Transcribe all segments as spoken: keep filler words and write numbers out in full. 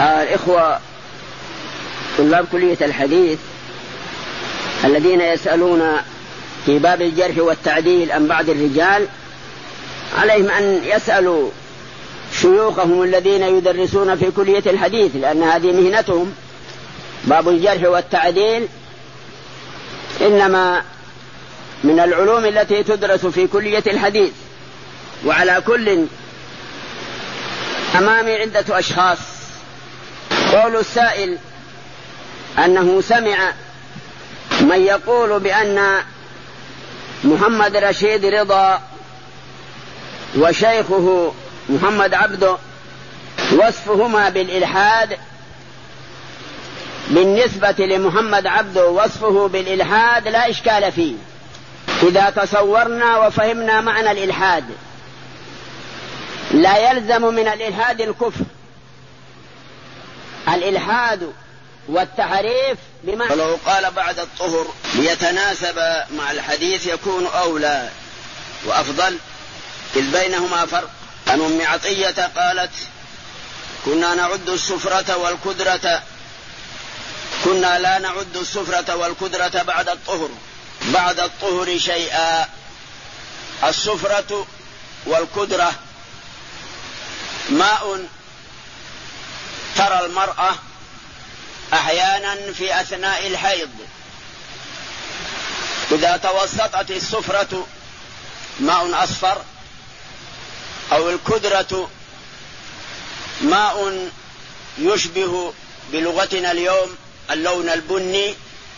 آه الإخوة طلاب كلية الحديث الذين يسألون في باب الجرح والتعديل عن بعض الرجال عليهم أن يسألوا شيوخهم الذين يدرسون في كلية الحديث، لأن هذه مهنتهم. باب الجرح والتعديل إنما من العلوم التي تدرس في كلية الحديث. وعلى كل أمامي عدة أشخاص. قول السائل أنه سمع من يقول بأن محمد رشيد رضا وشيخه محمد عبده وصفهما بالإلحاد. بالنسبة لمحمد عبده وصفه بالإلحاد لا إشكال فيه إذا تصورنا وفهمنا معنى الإلحاد. لا يلزم من الإلحاد الكفر. الإلحاد والتحريف بمعنى ولو قال بعد الطهر ليتناسب مع الحديث يكون أولى وأفضل، إذ بينهما فرق. عن أم عطية قالت: كنا نعد السفرة والكدرة كنا لا نعد السفرة والكدرة بعد الطهر بعد الطهر شيئا. السفرة والكدرة ماء ترى المرأة أحيانا في أثناء الحيض، إذا توسطت السفرة ماء أصفر أو الكدرة ماء يشبه بلغتنا اليوم اللون البني،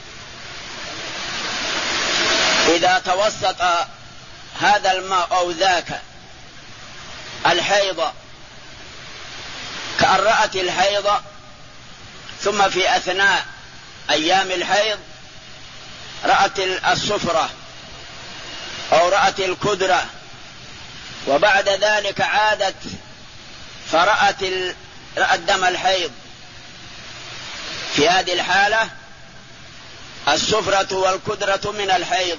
إذا توسط هذا الماء أو ذاك الحيض كأن رأت الحيض ثم في أثناء أيام الحيض رأت السفرة أو رأت الكدرة وبعد ذلك عادت فرأت رأت دم الحيض، في هذه الحالة السفرة والكدرة من الحيض،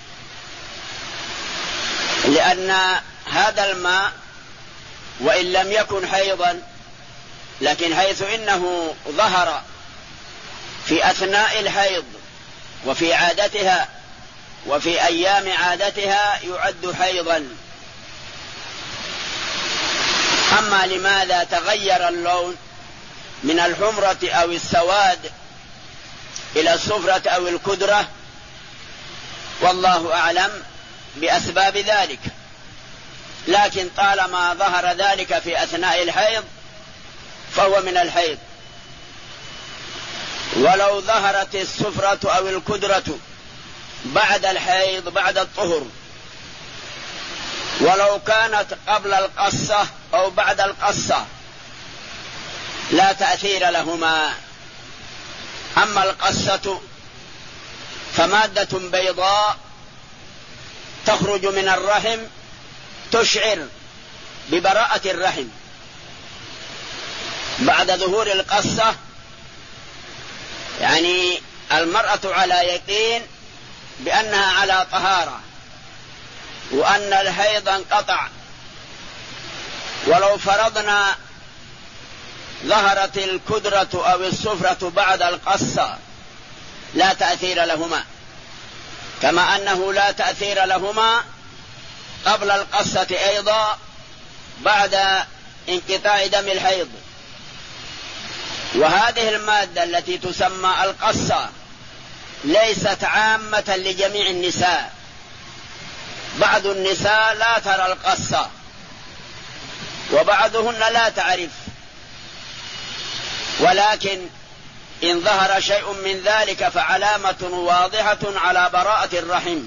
لأن هذا الماء وإن لم يكن حيضا لكن حيث إنه ظهر في أثناء الحيض وفي عادتها وفي أيام عادتها يعد حيضا. أما لماذا تغير اللون من الحمرة أو السواد إلى الصفرة أو الكدرة، والله أعلم بأسباب ذلك، لكن طالما ظهر ذلك في أثناء الحيض فهو من الحيض. ولو ظهرت الصفرة أو الكدرة بعد الحيض بعد الطهر، ولو كانت قبل القصة أو بعد القصة لا تأثير لهما. أما القصة فمادة بيضاء تخرج من الرحم تشعر ببراءة الرحم بعد ظهور القصة، يعني المرأة على يقين بأنها على طهارة وأن الحيض انقطع. ولو فرضنا ظهرت الكدرة أو الصفرة بعد القصة لا تأثير لهما، كما أنه لا تأثير لهما قبل القصة أيضا بعد انقطاع دم الحيض. وهذه المادة التي تسمى القصة ليست عامة لجميع النساء، بعض النساء لا ترى القصة وبعضهن لا تعرف، ولكن إن ظهر شيء من ذلك فعلامة واضحة على براءة الرحم،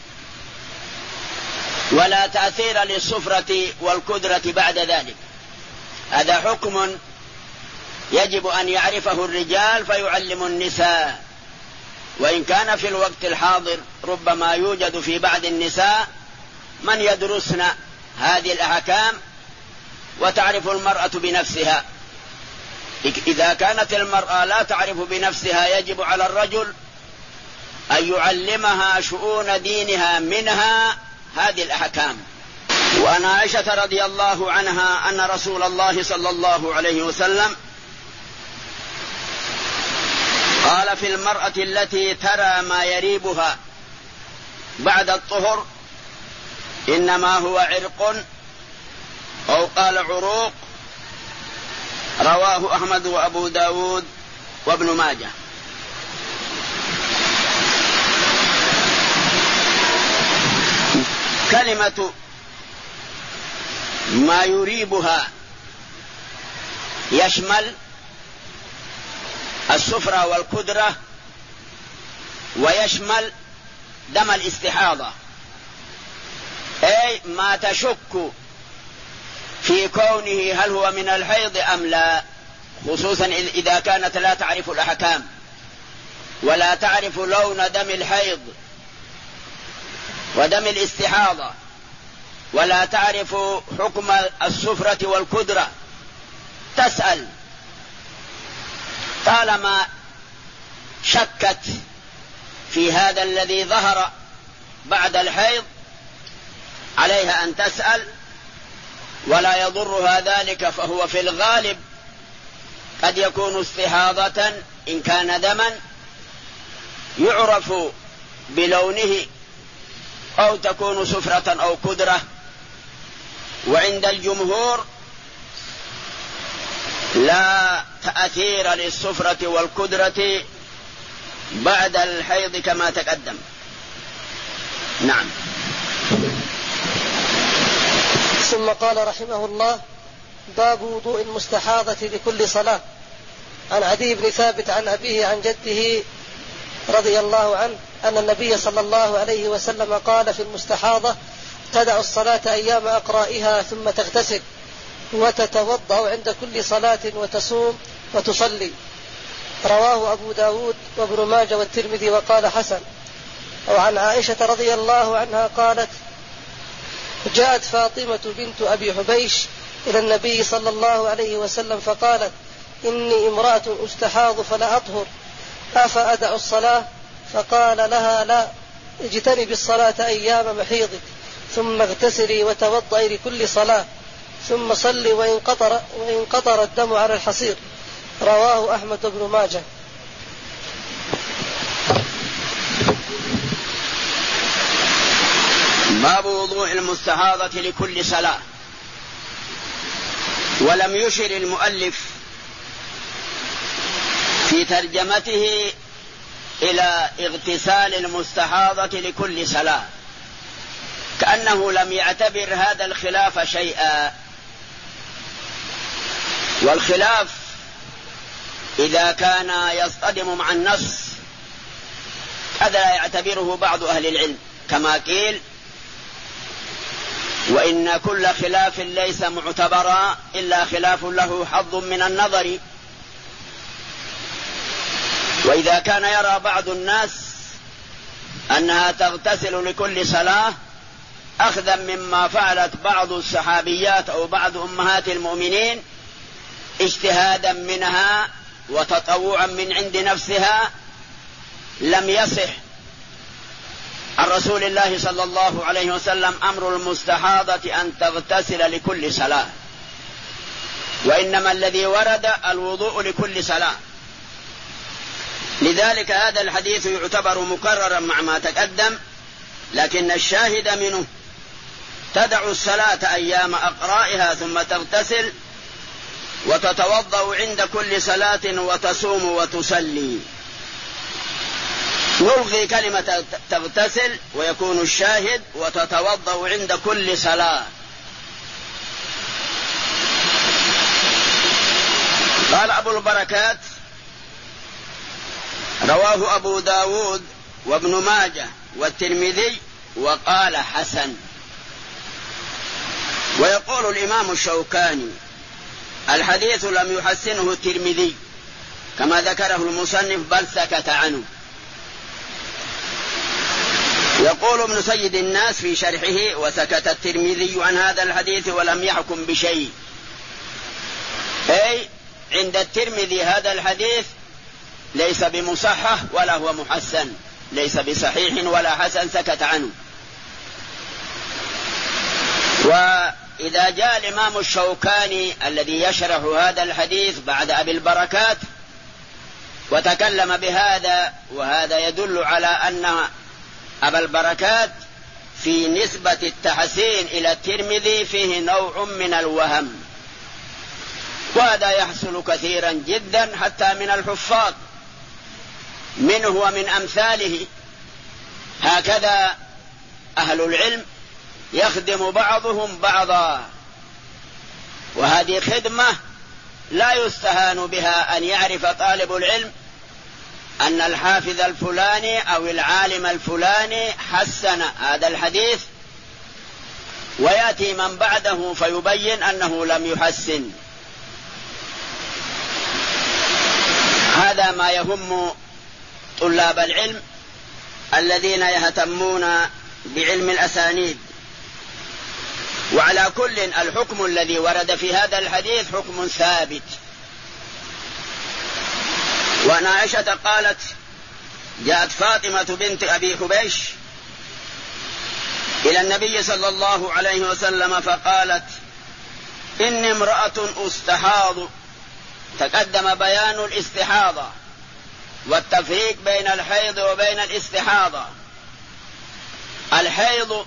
ولا تأثير للصفرة والكدرة بعد ذلك. هذا حكم يجب أن يعرفه الرجال فيعلم النساء، وإن كان في الوقت الحاضر ربما يوجد في بعض النساء من يدرسن هذه الأحكام وتعرف المرأة بنفسها. إذا كانت المرأة لا تعرف بنفسها يجب على الرجل أن يعلمها شؤون دينها منها هذه الأحكام. وعن عائشة رضي الله عنها أن رسول الله صلى الله عليه وسلم قال في المرأة التي ترى ما يريبها بعد الطهر إنما هو عرق أو قال عروق. رواه أحمد وأبو داود وابن ماجه. كلمة ما يريبها يشمل السفرة والكدرة، ويشمل دم الاستحاضة، أي ما تشك في كونه هل هو من الحيض أم لا، خصوصا إذا كانت لا تعرف الأحكام ولا تعرف لون دم الحيض ودم الاستحاضة، ولا تعرف حكم السفرة والكدرة، تسأل. طالما شكت في هذا الذي ظهر بعد الحيض عليها أن تسأل، ولا يضرها ذلك، فهو في الغالب قد يكون استحاضة إن كان دما يعرف بلونه، أو تكون سفرة أو كدرة. وعند الجمهور لا تأثير للسفرة والكدرة بعد الحيض كما تقدم. نعم. ثم قال رحمه الله: باب وضوء المستحاضة لكل صلاة. عن عدي بن ثابت عن أبيه عن جده رضي الله عنه أن النبي صلى الله عليه وسلم قال في المستحاضة: تدع الصلاة أيام أقرائها ثم تغتسل وتتوضأ عند كل صلاة وتصوم وتصلي. رواه أبو داود وابن ماجه والترمذي وقال حسن. وعن عائشة رضي الله عنها قالت: جاءت فاطمة بنت أبي حبيش إلى النبي صلى الله عليه وسلم فقالت: إني امرأة أستحاض فلا أطهر، أفأدع الصلاة؟ فقال لها: لا، اجتنبي الصلاة أيام محيضك، ثم اغتسلي وتوضئي لكل صلاة، ثم صلي وإن قطر, وإن قطر الدم على الحصير. رواه أحمد بن ماجه. باب وضوء المستحاضة لكل صلاة. ولم يشر المؤلف في ترجمته إلى اغتسال المستحاضة لكل صلاة، كأنه لم يعتبر هذا الخلاف شيئا. والخلاف إذا كان يصطدم مع النص هذا لا يعتبره بعض أهل العلم، كما قيل: وإن كل خلاف ليس معتبرا إلا خلاف له حظ من النظر. وإذا كان يرى بعض الناس أنها تغتسل لكل صلاة أخذا مما فعلت بعض الصحابيات أو بعض أمهات المؤمنين اجتهادا منها وتطوعا من عند نفسها، لم يصح عن رسول الله صلى الله عليه وسلم أمر المستحاضة أن تغتسل لكل صلاة، وإنما الذي ورد الوضوء لكل صلاة. لذلك هذا الحديث يعتبر مكررا مع ما تقدم، لكن الشاهد منه: تدع الصلاة أيام أقرائها ثم تغتسل وتتوضأ عند كل صلاة وتصوم وتصلي. نلغي كلمة تغتسل ويكون الشاهد وتتوضأ عند كل صلاة. قال أبو البركات: رواه أبو داود وابن ماجه والترمذي وقال حسن. ويقول الإمام الشوكاني: الحديث لم يحسنه الترمذي كما ذكره المصنف، بل سكت عنه. يقول ابن سيد الناس في شرحه: وسكت الترمذي عن هذا الحديث ولم يحكم بشيء، أي عند الترمذي هذا الحديث ليس بمصحح ولا هو محسن، ليس بصحيح ولا حسن، سكت عنه. وإذا جاء الإمام الشوكاني الذي يشرح هذا الحديث بعد أبي البركات وتكلم بهذا، وهذا يدل على أن أبا البركات في نسبة التحسين إلى الترمذي فيه نوع من الوهم، وهذا يحصل كثيرا جدا حتى من الحفاظ منه ومن أمثاله. هكذا أهل العلم يخدم بعضهم بعضا، وهذه خدمة لا يستهان بها أن يعرف طالب العلم أن الحافظ الفلاني أو العالم الفلاني حسن هذا الحديث، ويأتي من بعده فيبين أنه لم يحسن. هذا ما يهم طلاب العلم الذين يهتمون بعلم الأسانيد. وعلى كل الحكم الذي ورد في هذا الحديث حكم ثابت. وعن عائشة قالت: جاءت فاطمة بنت أبي حبيش إلى النبي صلى الله عليه وسلم فقالت: إني امرأة أستحاض. تقدم بيان الاستحاضة والتفريق بين الحيض وبين الاستحاضة. الحيض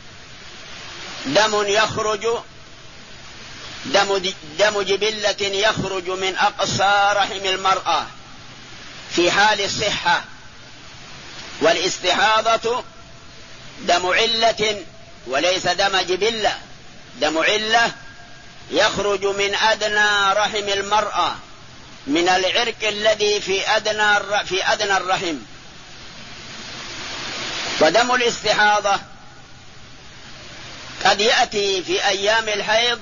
دم يخرج دم, دم جبلة يخرج من أقصى رحم المرأة في حال الصحة، والاستحاضة دم علة وليس دم جبلة، دم علة يخرج من أدنى رحم المرأة، من العرق الذي في أدنى في أدنى الرحم. ودم الاستحاضة قد يأتي في أيام الحيض،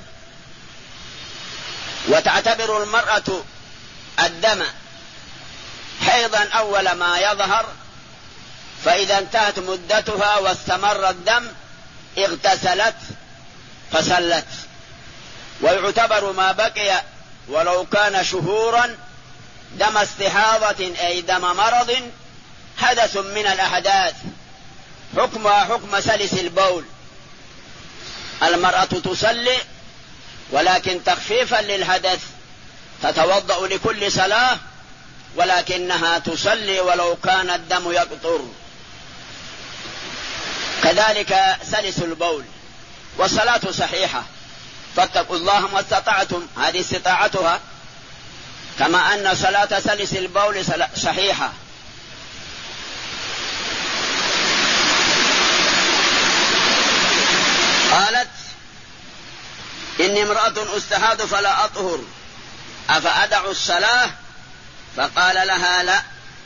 وتعتبر المرأة الدم حيضا أول ما يظهر، فإذا انتهت مدتها واستمر الدم اغتسلت فصلت، ويعتبر ما بقي ولو كان شهورا دم استحاضة أي دم مرض حدث من الأحداث، حكمها حكم سلس البول. المرأة تصلي ولكن تخفيفا للحدث تتوضأ لكل صلاة، ولكنها تصلي ولو كان الدم يقطر. كذلك سلس البول، والصلاة صحيحة، فاتقوا الله ما استطعتم، هذه استطاعتها، كما أن صلاة سلس البول صحيحة. قالت: إني امرأة أستحاض فلا أطهر أفأدع الصلاة؟ فقال لها: لا،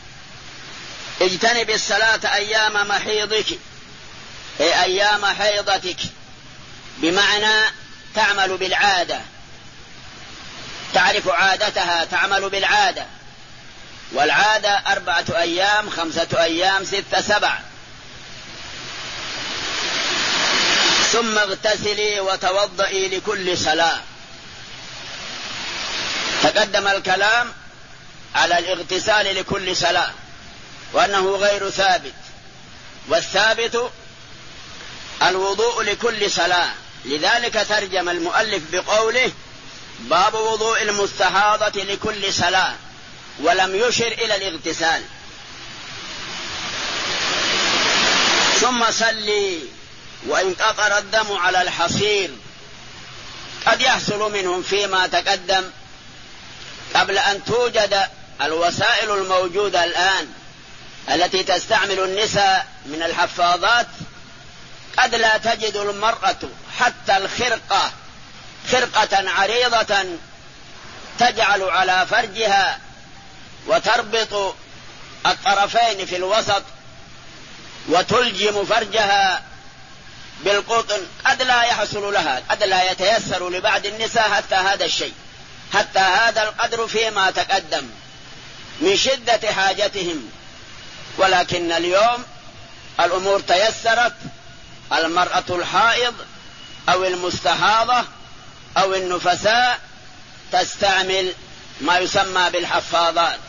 اجتنب الصلاة أيام محيضك، أي أيام حيضتك، بمعنى تعمل بالعادة، تعرف عادتها، تعمل بالعادة، والعادة أربعة أيام، خمسة أيام، ستة، سبع. ثم اغتسلي وتوضئي لكل صلاة. تقدم الكلام على الاغتسال لكل صلاة وأنه غير ثابت، والثابت الوضوء لكل صلاة. لذلك ترجم المؤلف بقوله: باب وضوء المستحاضة لكل صلاة، ولم يشر إلى الاغتسال. ثم صلي وإن قطر الدم على الحصير. قد يحصل منهم فيما تقدم قبل أن توجد الوسائل الموجودة الآن التي تستعمل النساء من الحفاظات، قد لا تجد المرأة حتى الخرقة، خرقة عريضة تجعل على فرجها وتربط الطرفين في الوسط وتلجم فرجها بالقطن، قد لا يحصل لها، قد لا يتيسر لبعض النساء حتى هذا الشيء، حتى هذا القدر فيما تقدم من شدة حاجتهم. ولكن اليوم الأمور تيسرت، المرأة الحائض أو المستحاضة أو النفساء تستعمل ما يسمى بالحفاظات.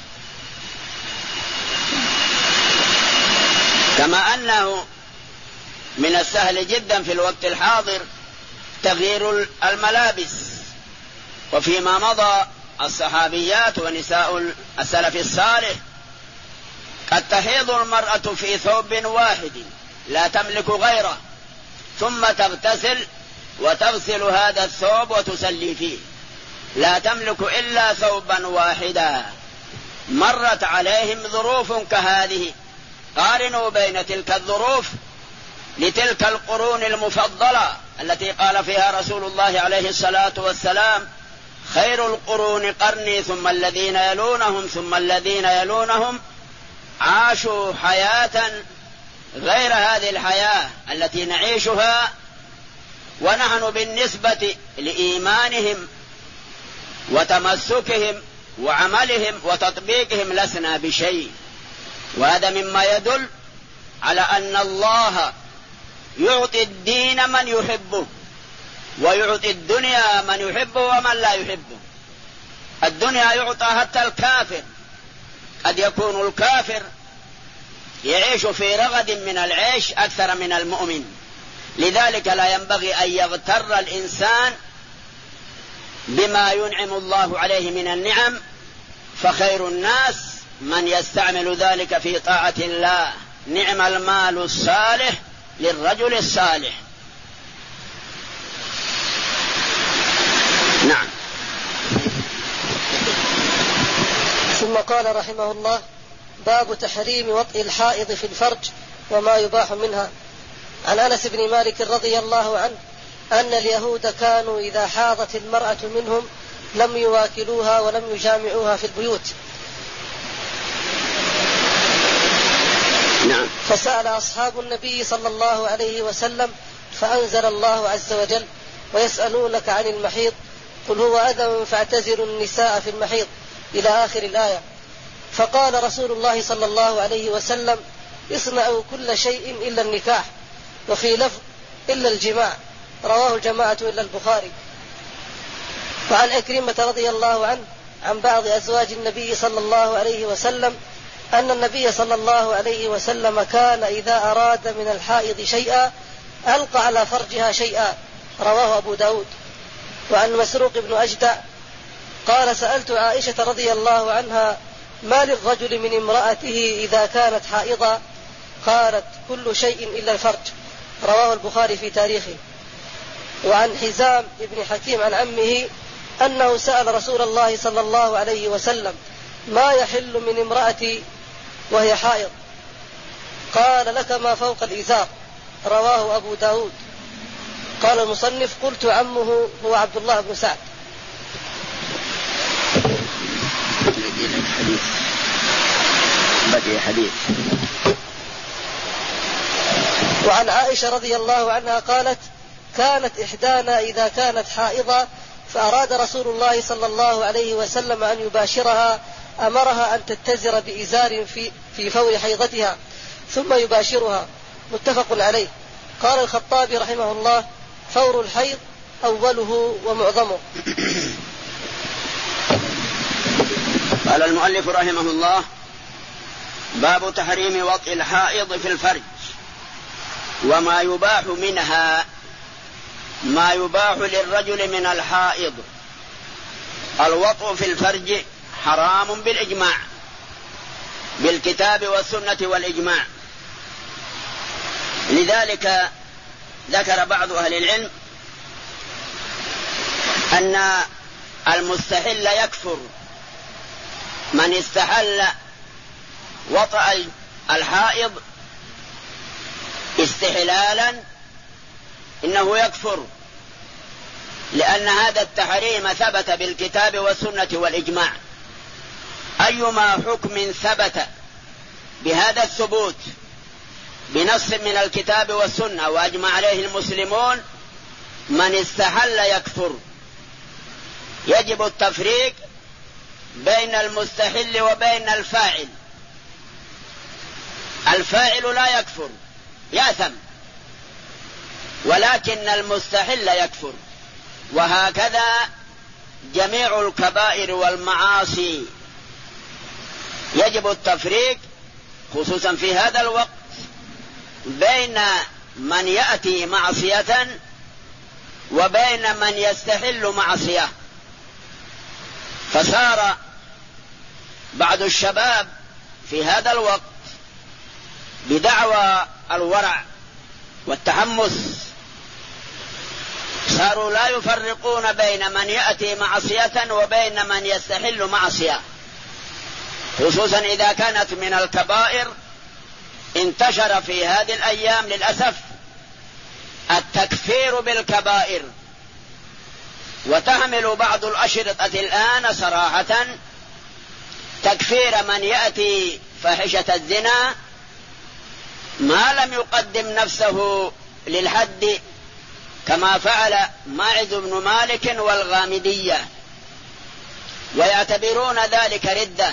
كما أنه من السهل جدا في الوقت الحاضر تغيير الملابس، وفيما مضى الصحابيات ونساء السلف الصالح قد تحيض المرأة في ثوب واحد لا تملك غيره، ثم تغتسل وتغسل هذا الثوب وتسلي فيه، لا تملك إلا ثوبا واحدا. مرت عليهم ظروف كهذه، قارنوا بين تلك الظروف لتلك القرون المفضلة التي قال فيها رسول الله عليه الصلاة والسلام: خير القرون قرني ثم الذين يلونهم ثم الذين يلونهم، عاشوا حياة غير هذه الحياة التي نعيشها، ونحن بالنسبة لإيمانهم وتمسكهم وعملهم وتطبيقهم لسنا بشيء. وهذا مما يدل على أن الله يعطي الدين من يحبه، ويعطي الدنيا من يحبه ومن لا يحبه. الدنيا يعطى حتى الكافر، قد يكون الكافر يعيش في رغد من العيش أكثر من المؤمن. لذلك لا ينبغي أن يغتر الإنسان بما ينعم الله عليه من النعم، فخير الناس من يستعمل ذلك في طاعة الله. نعم المال الصالح للرجل الصالح. نعم. ثم قال رحمه الله: باب تحريم وطئ الحائض في الفرج وما يباح منها. عن أنس بن مالك رضي الله عنه أن اليهود كانوا إذا حاضت المرأة منهم لم يواكلوها ولم يجامعوها في البيوت. نعم. فسأل أصحاب النبي صلى الله عليه وسلم فأنزل الله عز وجل: ويسألونك عن المحيض قل هو أذى فاعتزلوا النساء في المحيض إلى آخر الآية. فقال رسول الله صلى الله عليه وسلم: اصنعوا كل شيء إلا النكاح، وفي لفظ إلا الجماع، رواه الجماعة إلا البخاري. وعن أكرمة رضي الله عنه عن بعض أزواج النبي صلى الله عليه وسلم أن النبي صلى الله عليه وسلم كان إذا أراد من الحائض شيئا ألقى على فرجها شيئا، رواه أبو داود. وعن مسروق بن أجدع قال: سألت عائشة رضي الله عنها: ما للرجل من امرأته إذا كانت حائضا؟ قالت: كل شيء إلا الفرج، رواه البخاري في تاريخه. وعن حزام بن حكيم عن عمه أنه سأل رسول الله صلى الله عليه وسلم: ما يحل من امرأتي وهي حائض؟ قال: لك ما فوق الإزار، رواه أبو داود. قال المصنف: قلت عمه هو عبد الله بن سعد. بقي حديث. وعن عائشة رضي الله عنها قالت: كانت إحدانا إذا كانت حائضة فأراد رسول الله صلى الله عليه وسلم أن يباشرها أمرها أن تتزر بإزار في, في فور حيضتها ثم يباشرها، متفق عليه. قال الخطابي رحمه الله: فور الحيض أوله ومعظمه. قال المؤلف رحمه الله: باب تحريم وطئ الحائض في الفرج وما يباح منها. ما يباح للرجل من الحائض، الوطء في الفرج حرام بالإجماع، بالكتاب والسنة والإجماع. لذلك ذكر بعض أهل العلم أن المستحل يكفر. من استحل وطأ الحائض استحلالا إنه يكفر، لأن هذا التحريم ثبت بالكتاب والسنة والإجماع. أيما حكم ثبت بهذا الثبوت بنص من الكتاب والسنة وأجمع عليه المسلمون، من استحل يكفر. يجب التفريق بين المستحل وبين الفاعل. الفاعل لا يكفر، يأثم، ولكن المستحل يكفر. وهكذا جميع الكبائر والمعاصي يجب التفريق خصوصا في هذا الوقت بين من يأتي معصية وبين من يستحل معصية. فصار بعض الشباب في هذا الوقت بدعوى الورع والتحمس صاروا لا يفرقون بين من يأتي معصية وبين من يستحل معصية، خصوصا إذا كانت من الكبائر. انتشر في هذه الأيام للأسف التكفير بالكبائر، وتحمل بعض الأشرطة الآن صراحة تكفير من يأتي فاحشة الزنا ما لم يقدم نفسه للحد، كما فعل ماعز بن مالك والغامدية، ويعتبرون ذلك ردة.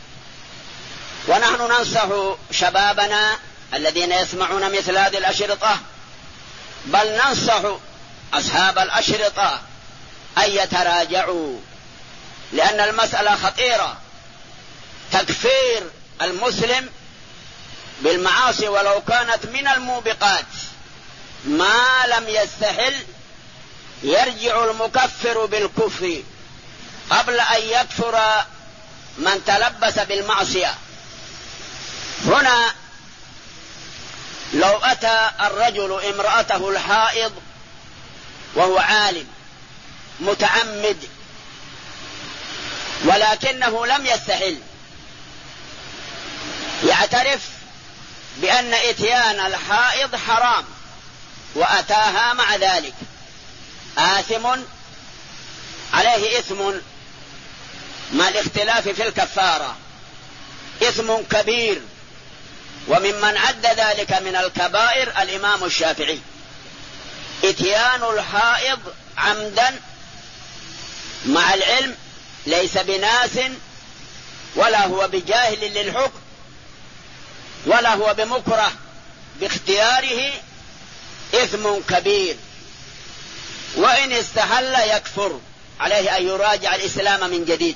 ونحن ننصح شبابنا الذين يسمعون مثل هذه الأشرطة، بل ننصح أصحاب الأشرطة أن يتراجعوا، لأن المسألة خطيرة. تكفير المسلم بالمعاصي ولو كانت من الموبقات ما لم يستحل، يرجع المكفر بالكفر قبل أن يكفر من تلبس بالمعصية. هنا لو أتى الرجل امرأته الحائض وهو عالم متعمد ولكنه لم يستحل، يعترف بأن إتيان الحائض حرام وأتاها مع ذلك، آثم عليه إثم مع الاختلاف في الكفارة، إثم كبير. وممن عد ذلك من الكبائر الإمام الشافعي، إتيان الحائض عمدا مع العلم ليس بناس ولا هو بجاهل للحكم ولا هو بمكره باختياره، إثم كبير، وإن استحل يكفر، عليه أن يراجع الإسلام من جديد.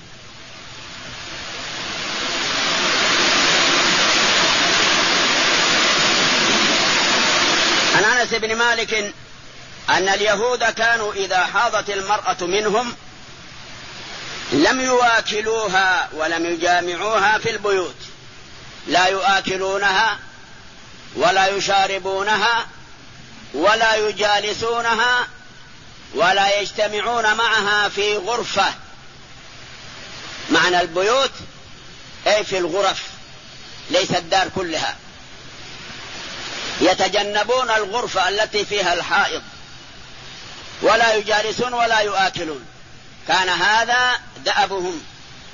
عن أنس بن مالك أن اليهود كانوا إذا حاضت المرأة منهم لم يواكلوها ولم يجامعوها في البيوت، لا يؤكلونها ولا يشاربونها ولا يجالسونها ولا يجتمعون معها في غرفة. معنى البيوت أي في الغرف، ليس الدار كلها. يتجنبون الغرفة التي فيها الحائض، ولا يجالسون ولا يؤكلون، كان هذا دأبهم.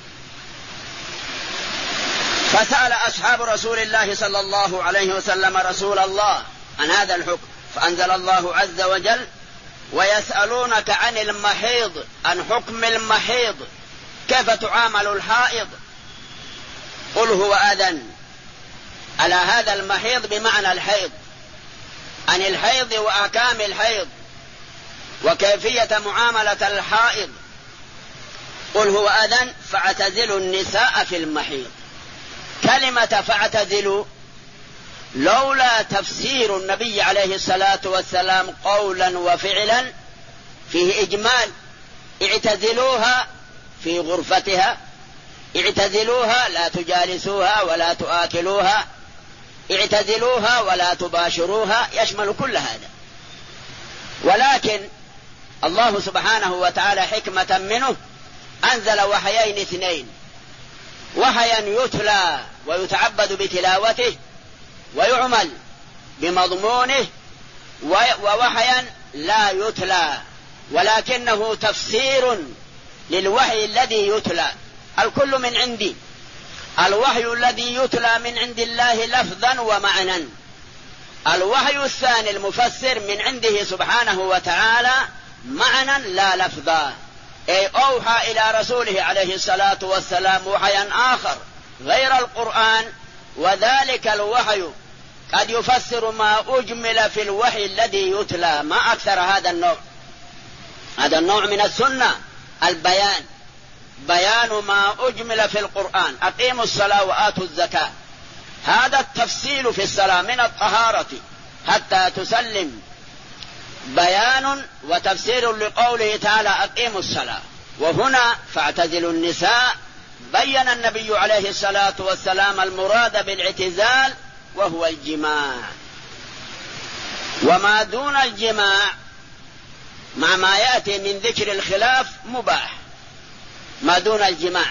فسأل أصحاب رسول الله صلى الله عليه وسلم رسول الله عن هذا الحكم، فأنزل الله عز وجل: ويسألونك عن المحيض، عن حكم المحيض، كيف تعامل الحائض؟ قل هو أذى. على هذا المحيض بمعنى الحيض، عن الحيض وأحكام الحيض وكيفية معاملة الحائض. قل هو أذى فاعتزلوا النساء في المحيض. كلمة فاعتزلوا لولا تفسير النبي عليه الصلاة والسلام قولا وفعلا فيه إجمال. اعتزلوها في غرفتها، اعتزلوها لا تجالسوها ولا تآكلوها، اعتزلوها ولا تباشروها، يشمل كل هذا. ولكن الله سبحانه وتعالى حكمة منه أنزل وحيين اثنين: وحيا يتلى ويتعبد بتلاوته ويعمل بمضمونه، ووحيا لا يتلى ولكنه تفسير للوحي الذي يتلى. الكل من عندي. الوحي الذي يتلى من عند الله لفظا ومعنى، الوحي الثاني المفسر من عنده سبحانه وتعالى معنى لا لفظا، أي أوحى إلى رسوله عليه الصلاة والسلام وحيا آخر غير القرآن، وذلك الوحي قد يفسر ما أجمل في الوحي الذي يتلى، ما أكثر هذا النوع. هذا النوع من السنة البيان، بيان ما أجمل في القرآن: أقيموا الصلاة وآتوا الزكاة. هذا التفصيل في الصلاة من الطهارة حتى تسلم، بيان وتفسير لقوله تعالى: أقيموا الصلاة. وهنا فاعتزلوا النساء بين النبي عليه الصلاة والسلام المراد بالاعتزال وهو الجماع، وما دون الجماع مع ما يأتي من ذكر الخلاف مباح ما دون الجماع.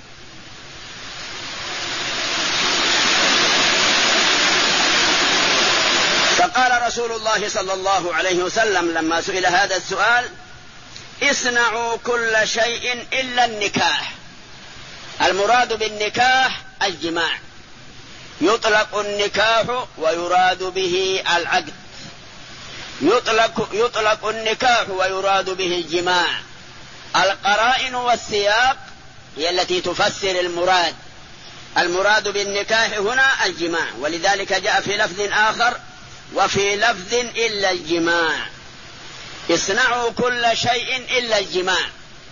فقال رسول الله صلى الله عليه وسلم لما سئل هذا السؤال: اصنعوا كل شيء إلا النكاح. المراد بالنكاح الجماع، يطلق النكاح ويراد به العقد، يطلق, يطلق النكاح ويراد به الجماع. القرائن والسياق هي التي تفسر المراد. المراد بالنكاح هنا الجماع، ولذلك جاء في لفظ آخر: وفي لفظ إلا الجماع. اصنعوا كل شيء إلا الجماع.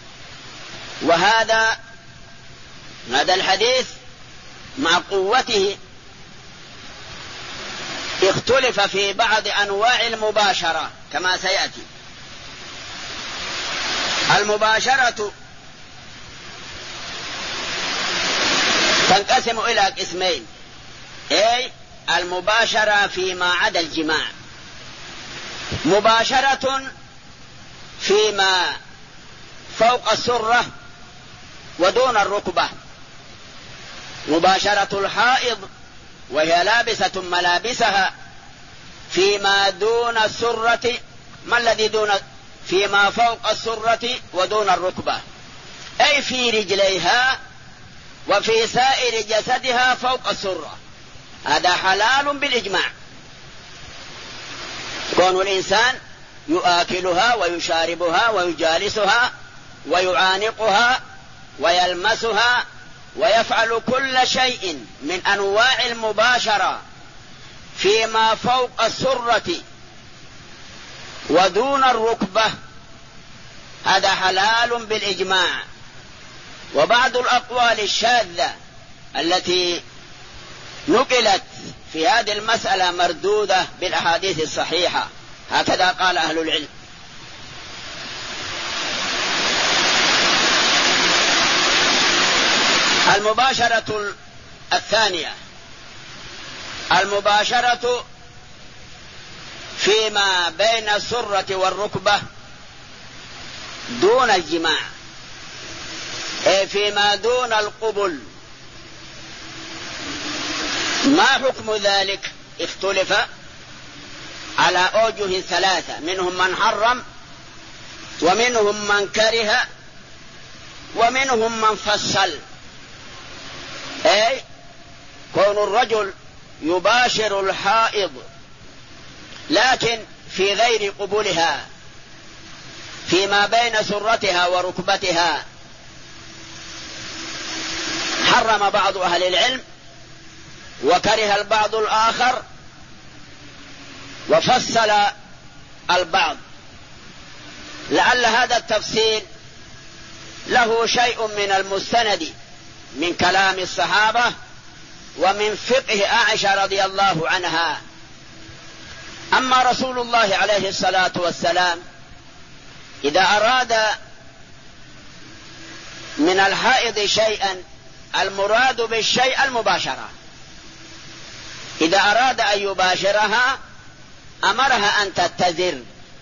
وهذا هذا الحديث مع قوته اختلف في بعض أنواع المباشرة كما سيأتي. المباشرة تنقسم إلى قسمين: أي المباشرة فيما عدا الجماع، مباشرة فيما فوق السرة ودون الركبة، مباشرة الحائض وهي لابسة ملابسها فيما دون السرة، ما الذي دون؟ فيما فوق السرة ودون الركبة، أي في رجليها وفي سائر جسدها فوق السرة. هذا حلال بالإجماع. كون الإنسان يؤكلها ويشاربها ويجالسها ويعانقها ويلمسها ويفعل كل شيء من أنواع المباشرة فيما فوق السرة ودون الركبة، هذا حلال بالإجماع. وبعض الأقوال الشاذة التي نقلت في هذه المسألة مردودة بالأحاديث الصحيحة، هكذا قال أهل العلم. المباشرة الثانية المباشرة فيما بين السرة والركبة دون الجماع، أي فيما دون القبل. ما حكم ذلك؟ اختلف على أوجه ثلاثة، منهم من حرم ومنهم من كره ومنهم من فصل. أي كون الرجل يباشر الحائض لكن في غير قبولها فيما بين سرتها وركبتها، حرم بعض أهل العلم وكره البعض الآخر وفصل البعض. لعل هذا التفصيل له شيء من المستند من كلام الصحابة ومن فقه عائشة رضي الله عنها. أما رسول الله عليه الصلاة والسلام إذا أراد من الحائض شيئا، المراد بالشيء المباشرة. إذا أراد أن يباشرها أمرها أن تتزر،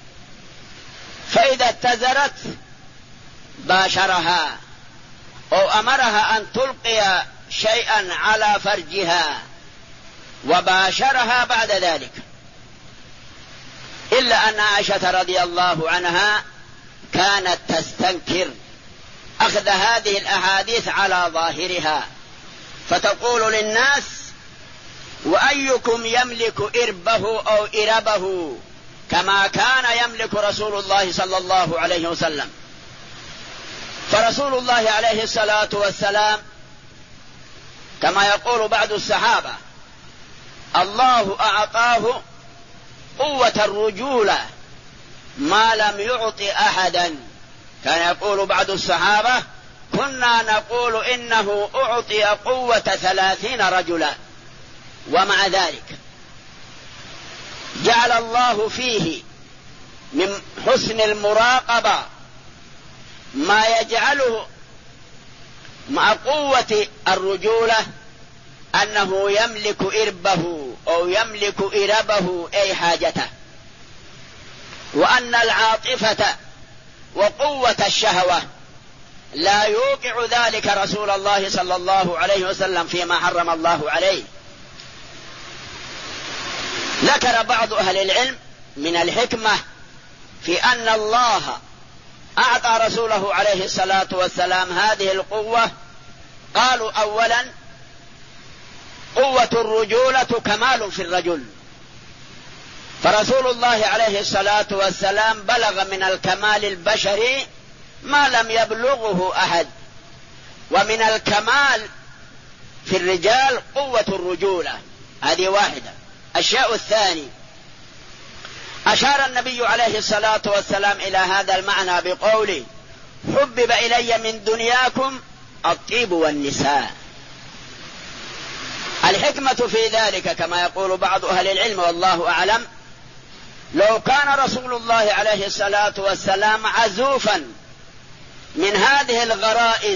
فإذا اتزرت باشرها، أو أمرها أن تلقي شيئا على فرجها وباشرها بعد ذلك. إلا أن عائشة رضي الله عنها كانت تستنكر أخذ هذه الأحاديث على ظاهرها، فتقول للناس: وأيكم يملك إربه أو إربه كما كان يملك رسول الله صلى الله عليه وسلم. فرسول الله عليه الصلاة والسلام كما يقول بعض الصحابة: الله أعطاه قوة الرجولة ما لم يعط أحدا. كان يقول بعض الصحابة: كنا نقول إنه أعطي قوة ثلاثين رجلا، ومع ذلك جعل الله فيه من حسن المراقبة ما يجعله مع قوة الرجولة أنه يملك إربه أو يملك إربه أي حاجته، وأن العاطفة وقوة الشهوة لا يوقع ذلك رسول الله صلى الله عليه وسلم فيما حرم الله عليه. ذكر بعض أهل العلم من الحكمة في أن الله أعطى رسوله عليه الصلاة والسلام هذه القوة. قالوا أولا قوة الرجولة كمال في الرجل، فرسول الله عليه الصلاة والسلام بلغ من الكمال البشري ما لم يبلغه أحد، ومن الكمال في الرجال قوة الرجولة، هذه واحدة. الشيء الثاني أشار النبي عليه الصلاة والسلام إلى هذا المعنى بقوله حبب إلي من دنياكم الطيب والنساء. الحكمة في ذلك كما يقول بعض أهل العلم والله أعلم، لو كان رسول الله عليه الصلاة والسلام عزوفا من هذه الغرائز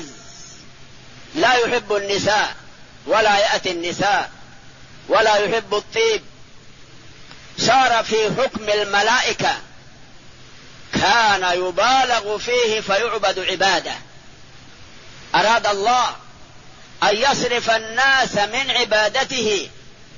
لا يحب النساء ولا يأتي النساء ولا يحب الطيب، صار في حكم الملائكة كان يبالغ فيه فيعبد عباده. أراد الله أن يصرف الناس من عبادته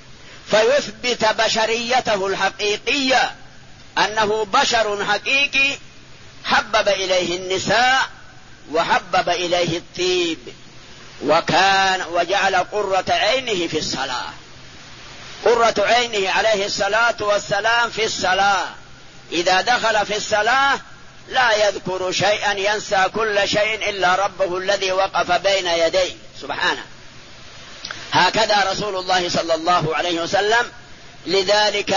فيثبت بشريته الحقيقية، أنه بشر حقيقي، حبب إليه النساء وحبب إليه الطيب، وكان وجعل قرة عينه في الصلاة. قرة عينه عليه الصلاة والسلام في الصلاة، إذا دخل في الصلاة لا يذكر شيئا، ينسى كل شيء إلا ربه الذي وقف بين يديه سبحانه. هكذا رسول الله صلى الله عليه وسلم. لذلك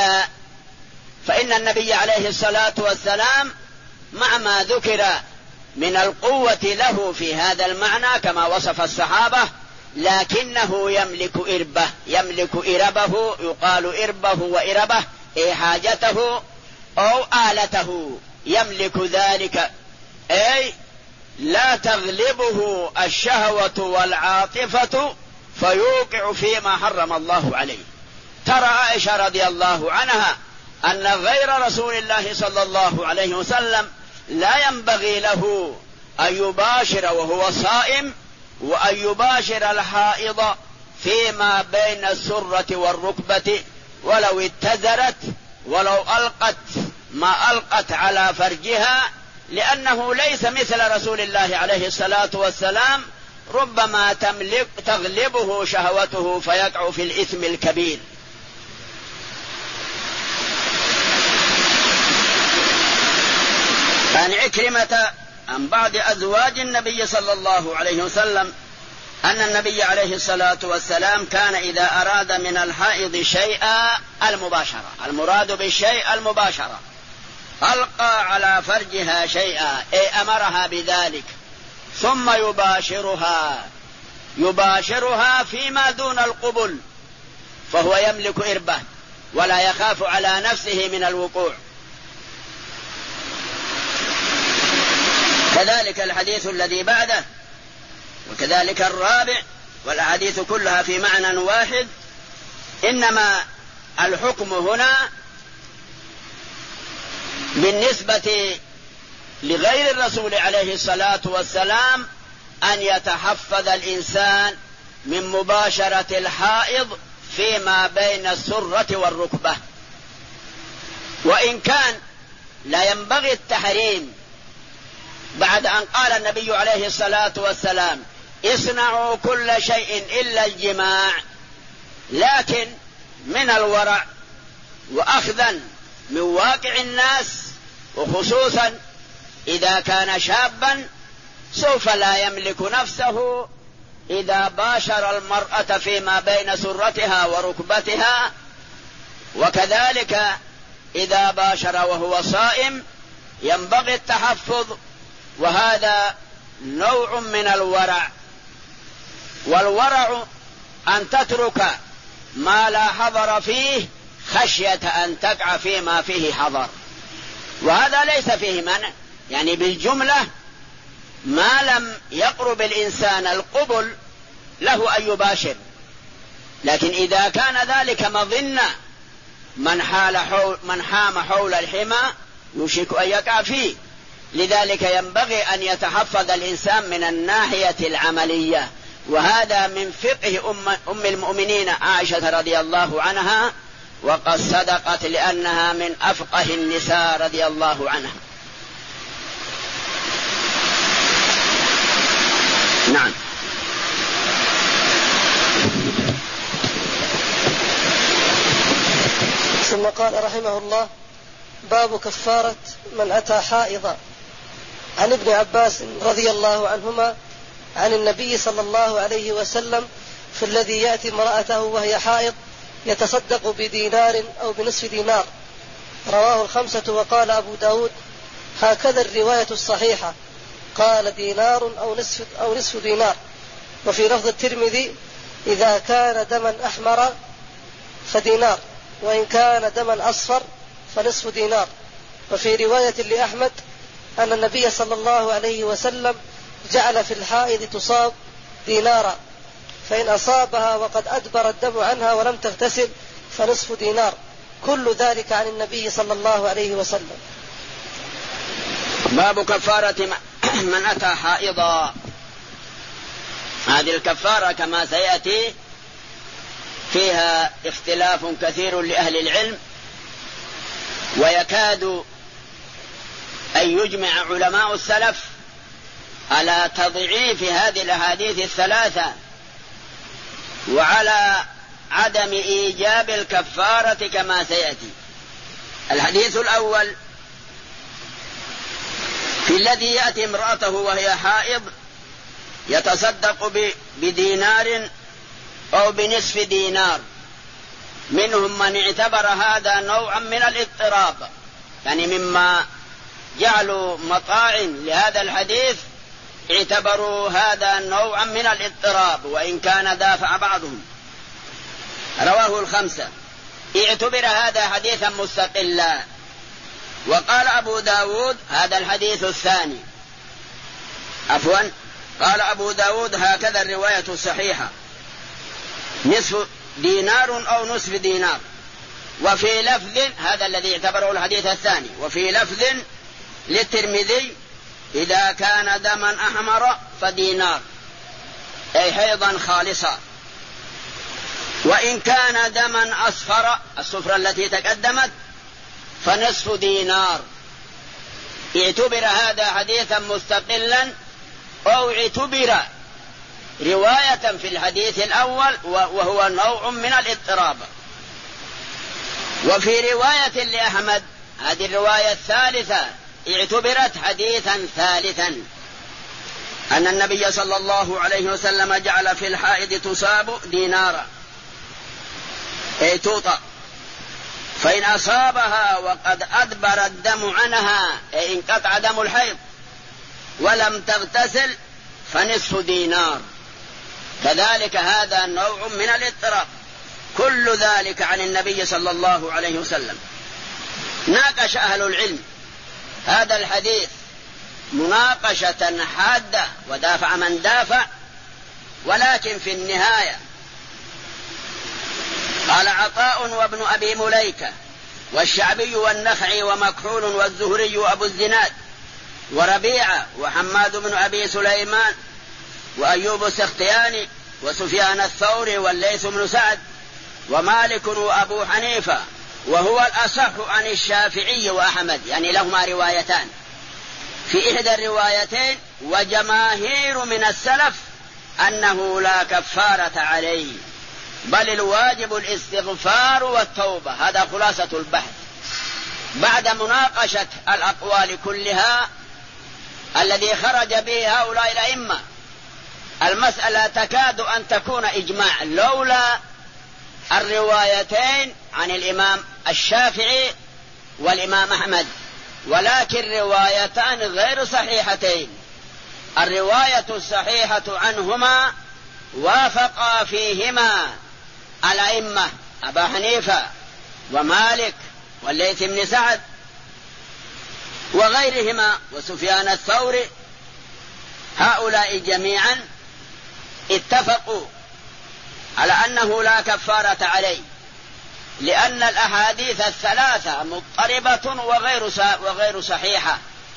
فإن النبي عليه الصلاة والسلام مع ما ذكر من القوة له في هذا المعنى كما وصف الصحابة، لكنه يملك إربه، يملك إربه، يقال إربه وإربه أي حاجته أو آلته، يملك ذلك، أي لا تغلبه الشهوة والعاطفة فيوقع فيما حرم الله عليه. ترى عائشة رضي الله عنها أن غير رسول الله صلى الله عليه وسلم لا ينبغي له أن يباشر وهو صائم، وأن يباشر الحائض فيما بين السرة والركبة ولو اتزرت ولو ألقت ما ألقت على فرجها، لأنه ليس مثل رسول الله عليه الصلاة والسلام، ربما تملك تغلبه شهوته فيقع في الإثم الكبير. عن عكرمة عن بعض أزواج النبي صلى الله عليه وسلم أن النبي عليه الصلاة والسلام كان إذا أراد من الحائض شيئا المباشرة، المراد بالشيء المباشرة، ألقى على فرجها شيئا أي أمرها بذلك، ثم يباشرها يباشرها فيما دون القبل، فهو يملك إربه ولا يخاف على نفسه من الوقوع. كذلك الحديث الذي بعده، وكذلك الرابع، والأحاديث كلها في معنى واحد، إنما الحكم هنا بالنسبة لغير الرسول عليه الصلاة والسلام أن يتحفظ الإنسان من مباشرة الحائض فيما بين السرة والركبة، وإن كان لا ينبغي التحريم بعد أن قال النبي عليه الصلاة والسلام اصنعوا كل شيء إلا الجماع، لكن من الورع وأخذا من واقع الناس، وخصوصا إذا كان شابا سوف لا يملك نفسه إذا باشر المرأة فيما بين سرتها وركبتها، وكذلك إذا باشر وهو صائم ينبغي التحفظ، وهذا نوع من الورع. والورع أن تترك ما لا حظر فيه خشية أن تقع فيما فيه حظر، وهذا ليس فيه منع، يعني بالجملة ما لم يقرب الإنسان القبل له أن يباشر، لكن إذا كان ذلك مظنة من حال حول من حام حول الحمى يوشك أن يقع فيه. لذلك ينبغي أن يتحفظ الإنسان من الناحية العملية، وهذا من فقه أم, أم المؤمنين عائشة رضي الله عنها، وقد صدقت لأنها من أفقه النساء رضي الله عنها. نعم. ثم قال رحمه الله: باب كفارة من أتى حائضا. عن ابن عباس رضي الله عنهما عن النبي صلى الله عليه وسلم في الذي يأتي امرأته وهي حائض يتصدق بدينار أو بنصف دينار. رواه الخمسة. وقال أبو داود: هكذا الرواية الصحيحة، قال دينار أو نصف, أو نصف دينار. وفي لفظ الترمذي: إذا كان دما أحمر فدينار، وإن كان دما أصفر فنصف دينار. وفي رواية لأحمد أن النبي صلى الله عليه وسلم جعل في الحائض تصاب دينارا، فإن أصابها وقد أدبر الدم عنها ولم تغتسل فنصف دينار. كل ذلك عن النبي صلى الله عليه وسلم. باب كفارة من أتى حائضا. هذه الكفارة كما سيأتي فيها اختلاف كثير لأهل العلم، ويكاد أن يجمع علماء السلف على تضعيف هذه الأحاديث الثلاثة وعلى عدم إيجاب الكفارة كما سيأتي. الحديث الأول: في الذي يأتي امرأته وهي حائض يتصدق بدينار أو بنصف دينار. منهم من اعتبر هذا نوعا من الاضطراب، يعني مما جعلوا مطاعن لهذا الحديث اعتبروا هذا نوعا من الاضطراب، وإن كان دافع بعضهم. رواه الخمسة. اعتبر هذا حديثا مستقلا. وقال أبو داود: هذا الحديث الثاني، عفوا قال أبو داود: هكذا الرواية الصحيحة، نصف دينار أو نصف دينار. وفي لفظ، هذا الذي اعتبره الحديث الثاني، وفي لفظ للترمذي: إذا كان دما أحمر فدينار، أي حيضا خالصا. وإن كان دما أصفر، الصفرة التي تقدمت، فنصف دينار. اعتبر هذا حديثا مستقلا أو اعتبر رواية في الحديث الأول، وهو نوع من الاضطراب. وفي رواية لأحمد، هذه الرواية الثالثة، اعتبرت حديثا ثالثا، أن النبي صلى الله عليه وسلم جعل في الحائض تصاب دينارا، أي توطأ، فإن أصابها وقد أدبر الدم عنها، أي انقطع دم الحيض، ولم تغتسل فنصف دينار. كذلك هذا نوع من الاضطراب. كل ذلك عن النبي صلى الله عليه وسلم. ناقش أهل العلم هذا الحديث مناقشة حادة، ودافع من دافع، ولكن في النهاية قال عطاء وابن أبي مليكة والشعبي والنخعي ومكحول والزهري وأبو الزناد وربيعة وحماد بن أبي سليمان وأيوب السختياني وسفيان الثوري والليث بن سعد ومالك وأبو حنيفة، وهو الأصح عن الشافعي وأحمد، يعني لهما روايتان. في إحدى الروايتين: وجماهير من السلف أنه لا كفارة عليه، بل الواجب الاستغفار والتوبة. هذا خلاصة البحث بعد مناقشة الأقوال كلها الذي خرج به هؤلاء الأئمة. المسألة تكاد أن تكون إجماع لولا الروايتين عن الإمام الشافعي والإمام أحمد، ولكن روايتان غير صحيحتين. الرواية الصحيحة عنهما وافق فيهما الأئمة أبا حنيفة ومالك والليث بن سعد وغيرهما وسفيان الثوري هؤلاء جميعا اتفقوا على أنه لا كفارة عليه، لأن الأحاديث الثلاثة مضطربة وغير وغير صحيحة.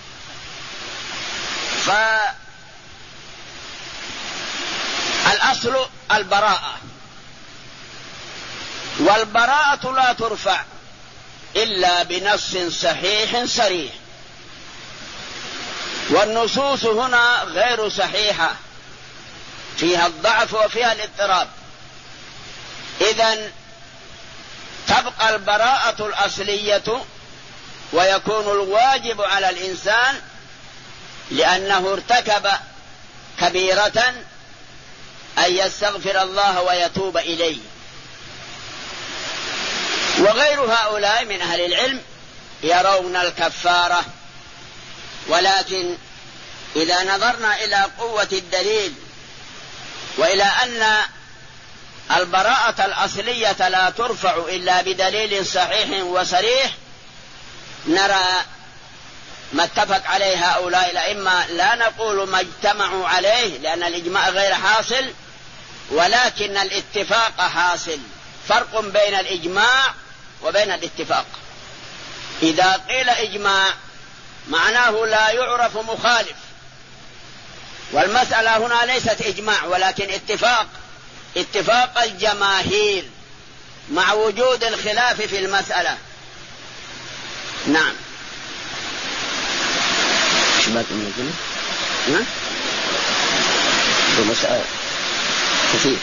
فالأصل البراءة، والبراءة لا ترفع إلا بنص صحيح صريح، والنصوص هنا غير صحيحة، فيها الضعف وفيها الاضطراب. إذن تبقى البراءة الأصلية، ويكون الواجب على الإنسان لأنه ارتكب كبيرة أن يستغفر الله ويتوب إليه. وغير هؤلاء من أهل العلم يرون الكفارة، ولكن إذا نظرنا إلى قوة الدليل وإلى أن البراءة الأصلية لا ترفع إلا بدليل صحيح وصريح، نرى ما اتفق عليه هؤلاء الأئمة. لا نقول ما اجتمعوا عليه لأن الإجماع غير حاصل، ولكن الاتفاق حاصل. فرق بين الإجماع وبين الاتفاق. إذا قيل إجماع معناه لا يعرف مخالف، والمسألة هنا ليست إجماع ولكن اتفاق، اتفاق الجماهير مع وجود الخلاف في المسألة. نعم. شبات المجنة نعم ومسألة كثير.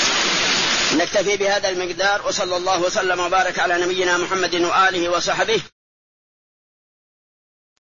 نكتفي بهذا المقدار، وصلى الله وسلم وبارك على نبينا محمد وآله وصحبه.